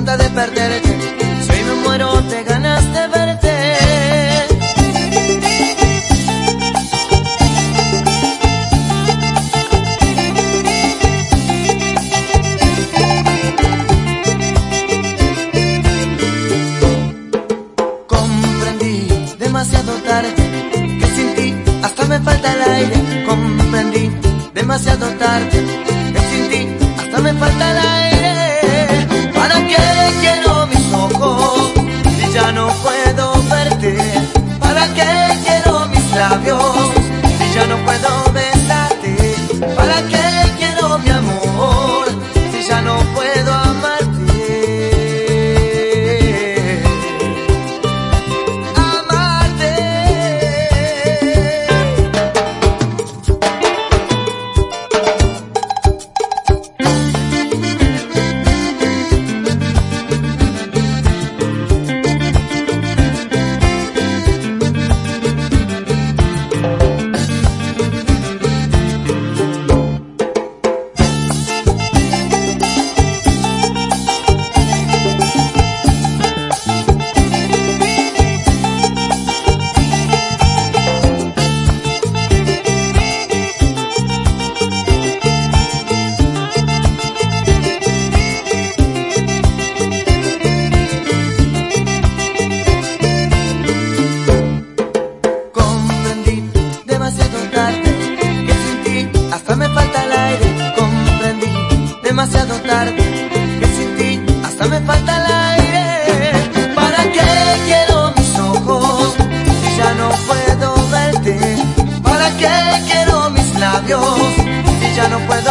harta de perderte. Si hoy me muero de ganas de verte. Comprendí demasiado tarde que sin ti hasta me falta el aire. Comprendí demasiado tarde que sin ti hasta me falta el aire. ¿Para qué quiero mis ojos si ya no puedo verte? ¿Para qué quiero mis labios si ya no puedo besarte? ¿Para qué quiero mi amor si ya no puedo amarte? Demasiado tarde, que sin ti hasta me falta el aire. ¿Para qué quiero mis ojos si ya no puedo verte? ¿Para qué quiero mis labios si ya no puedo